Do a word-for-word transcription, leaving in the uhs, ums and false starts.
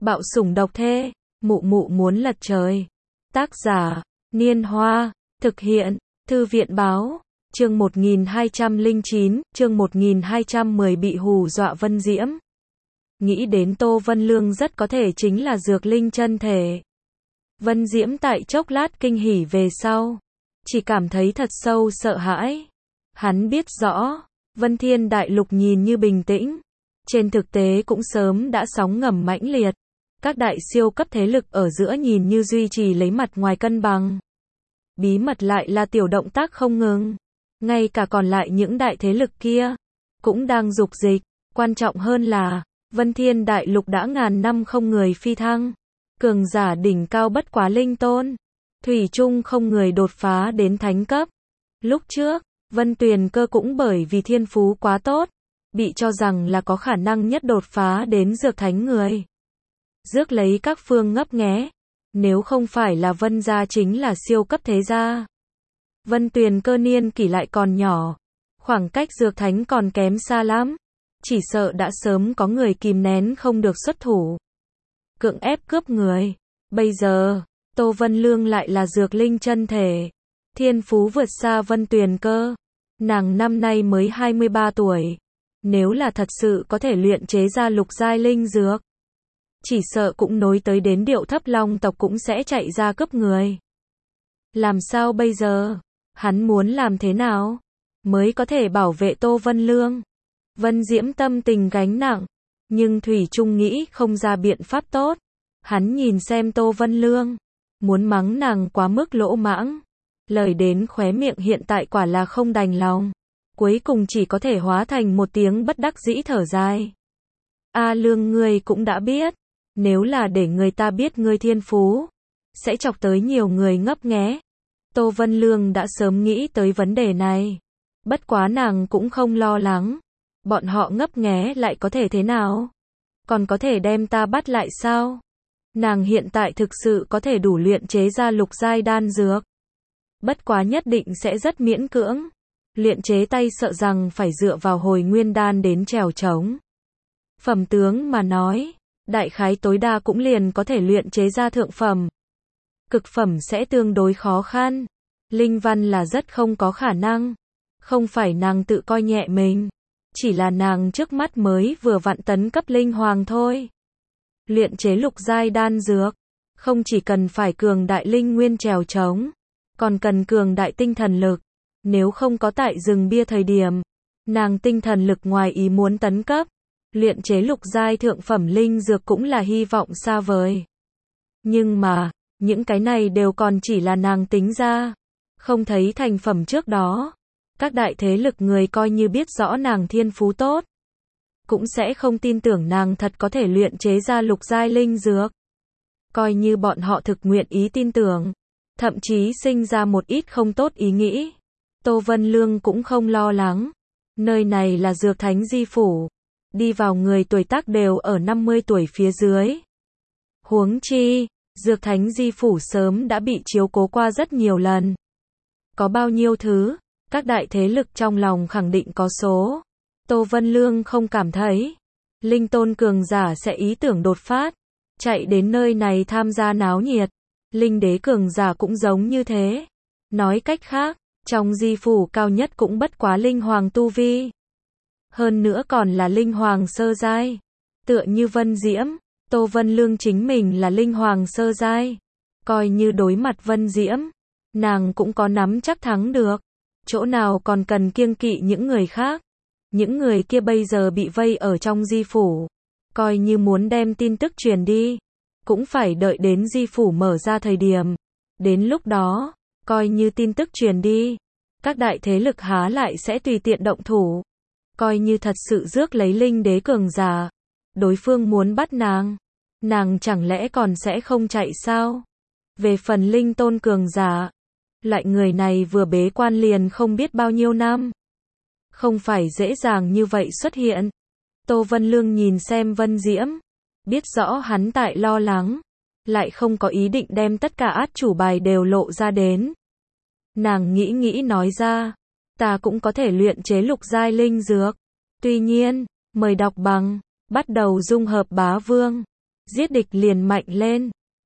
Bạo sủng độc thê, mụ mụ muốn lật trời. Tác giả, Niên Hoa, thực hiện, Thư viện Báo, chương một nghìn hai trăm lẻ chín, chương một nghìn hai trăm mười bị hù dọa Vân Diễm. Nghĩ đến Tô Vân Lương rất có thể chính là dược linh chân thể. Vân Diễm tại chốc lát kinh hỉ về sau, chỉ cảm thấy thật sâu sợ hãi. Hắn biết rõ, Vân Thiên Đại Lục nhìn như bình tĩnh, trên thực tế cũng sớm đã sóng ngầm mãnh liệt. Các đại siêu cấp thế lực ở giữa nhìn như duy trì lấy mặt ngoài cân bằng. Bí mật lại là tiểu động tác không ngừng. Ngay cả còn lại những đại thế lực kia, cũng đang dục dịch. Quan trọng hơn là, Vân Thiên Đại Lục đã ngàn năm không người phi thăng. Cường giả đỉnh cao bất quá linh tôn. Thủy chung không người đột phá đến thánh cấp. Lúc trước, Vân Tuyền Cơ cũng bởi vì thiên phú quá tốt, bị cho rằng là có khả năng nhất đột phá đến dược thánh người. Rước lấy các phương ngấp nghé. Nếu không phải là Vân gia chính là siêu cấp thế gia. Vân Tuyền Cơ niên kỷ lại còn nhỏ, khoảng cách dược thánh còn kém xa lắm. Chỉ sợ đã sớm có người kìm nén không được xuất thủ, cưỡng ép cướp người. Bây giờ, Tô Vân Lương lại là dược linh chân thể, thiên phú vượt xa Vân Tuyền Cơ. Nàng năm nay mới hai mươi ba tuổi. Nếu là thật sự có thể luyện chế ra lục giai linh dược, chỉ sợ cũng nối tới đến điệu thấp long tộc cũng sẽ chạy ra cướp người. Làm sao bây giờ? Hắn muốn làm thế nào mới có thể bảo vệ Tô Vân Lương? Vân Diễm tâm tình gánh nặng, nhưng thủy chung nghĩ không ra biện pháp tốt. Hắn nhìn xem Tô Vân Lương, muốn mắng nàng quá mức lỗ mãng. Lời đến khóe miệng hiện tại quả là không đành lòng. Cuối cùng chỉ có thể hóa thành một tiếng bất đắc dĩ thở dài. A Lương, ngươi cũng đã biết, nếu là để người ta biết ngươi thiên phú, sẽ chọc tới nhiều người ngấp nghé. Tô Vân Lương đã sớm nghĩ tới vấn đề này. Bất quá nàng cũng không lo lắng. Bọn họ ngấp nghé lại có thể thế nào? Còn có thể đem ta bắt lại sao? Nàng hiện tại thực sự có thể đủ luyện chế ra lục giai đan dược. Bất quá nhất định sẽ rất miễn cưỡng. Luyện chế tay sợ rằng phải dựa vào hồi nguyên đan đến trèo trống. Phẩm tướng mà nói, đại khái tối đa cũng liền có thể luyện chế ra thượng phẩm. Cực phẩm sẽ tương đối khó khăn. Linh văn là rất không có khả năng. Không phải nàng tự coi nhẹ mình, chỉ là nàng trước mắt mới vừa vặn tấn cấp linh hoàng thôi. Luyện chế lục giai đan dược, không chỉ cần phải cường đại linh nguyên trèo trống, còn cần cường đại tinh thần lực. Nếu không có tại rừng bia thời điểm, nàng tinh thần lực ngoài ý muốn tấn cấp, luyện chế lục giai thượng phẩm linh dược cũng là hy vọng xa vời. Nhưng mà, những cái này đều còn chỉ là nàng tính ra, không thấy thành phẩm trước đó. Các đại thế lực người coi như biết rõ nàng thiên phú tốt, cũng sẽ không tin tưởng nàng thật có thể luyện chế ra lục giai linh dược. Coi như bọn họ thực nguyện ý tin tưởng, thậm chí sinh ra một ít không tốt ý nghĩ, Tô Vân Lương cũng không lo lắng. Nơi này là dược thánh di phủ, đi vào người tuổi tác đều ở năm mươi tuổi phía dưới. Huống chi, dược thánh di phủ sớm đã bị chiếu cố qua rất nhiều lần. Có bao nhiêu thứ, các đại thế lực trong lòng khẳng định có số. Tô Vân Lương không cảm thấy linh tôn cường giả sẽ ý tưởng đột phát, chạy đến nơi này tham gia náo nhiệt. Linh đế cường giả cũng giống như thế. Nói cách khác, trong di phủ cao nhất cũng bất quá linh hoàng tu vi. Hơn nữa còn là linh hoàng sơ giai. Tựa như Vân Diễm, Tô Vân Lương chính mình là linh hoàng sơ giai. Coi như đối mặt Vân Diễm, nàng cũng có nắm chắc thắng được. Chỗ nào còn cần kiêng kỵ những người khác. Những người kia bây giờ bị vây ở trong di phủ, coi như muốn đem tin tức truyền đi, cũng phải đợi đến di phủ mở ra thời điểm. Đến lúc đó, coi như tin tức truyền đi, các đại thế lực há lại sẽ tùy tiện động thủ. Coi như thật sự rước lấy linh đế cường giả, đối phương muốn bắt nàng, nàng chẳng lẽ còn sẽ không chạy sao? Về phần linh tôn cường giả, loại người này vừa bế quan liền không biết bao nhiêu năm, không phải dễ dàng như vậy xuất hiện. Tô Vân Lương nhìn xem Vân Diễm, biết rõ hắn tại lo lắng, lại không có ý định đem tất cả át chủ bài đều lộ ra đến. Nàng nghĩ nghĩ nói ra, ta cũng có thể luyện chế lục giai linh dược. Tuy nhiên, mời đọc bằng, bắt đầu dung hợp bá vương. Giết địch liền mạnh lên.